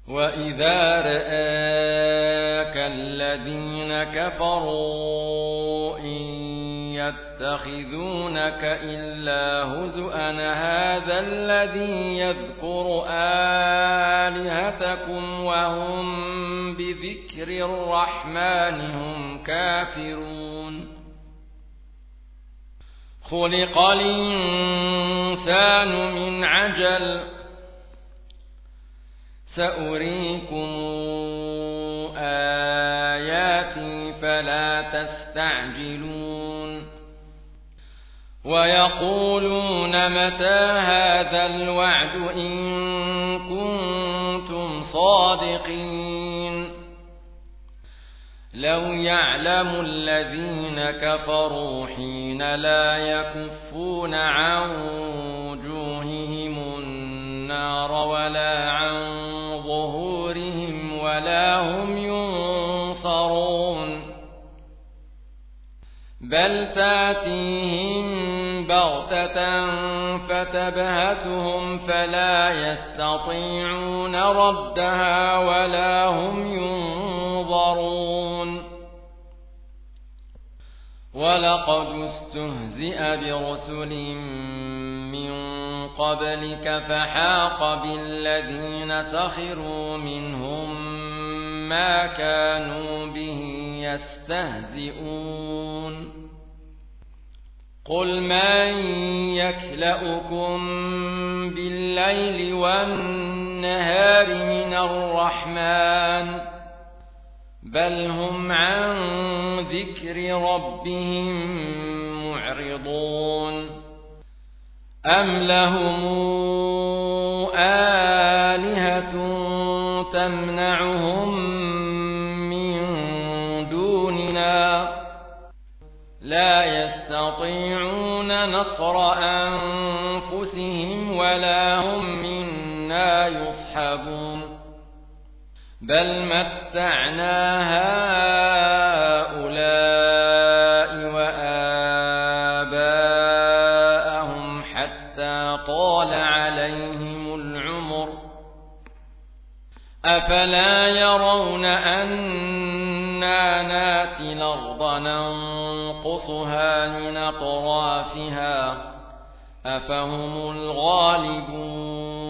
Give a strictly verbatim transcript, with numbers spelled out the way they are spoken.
وإذا رآك الذين كفروا إن يتخذونك إلا هزؤا هذا الذي يذكر آلهتكم وهم بذكر الرحمن هم كافرون خلق الإنسان من عجل سأريكم آياتي فلا تستعجلون ويقولون متى هذا الوعد إن كنتم صادقين لو يعلم الذين كفروا حين لا يكفون عن وجوههم النار ولا عن ظهورهم ولا هم ينصرون بل تأتيهم بغتة فتبهتهم فلا يستطيعون ردها ولا هم ينظرون ولقد استهزئ برسل من قبلك فحاق بالذين سخروا منهم ما كانوا به يستهزئون قل من يكلؤكم بالليل والنهار من الرحمن بل هم عن ذكر ربهم معرضون أم لهم آلهة تمنعهم من دوننا لا يستطيعون نصر أنفسهم ولا هم منا يصحبون بل متعنا هؤلاء وآباءهم حتى طال عليهم العمر أفلا يرون أنا ناتي الأرض ننقصها من أطرافها أفهم الغالبون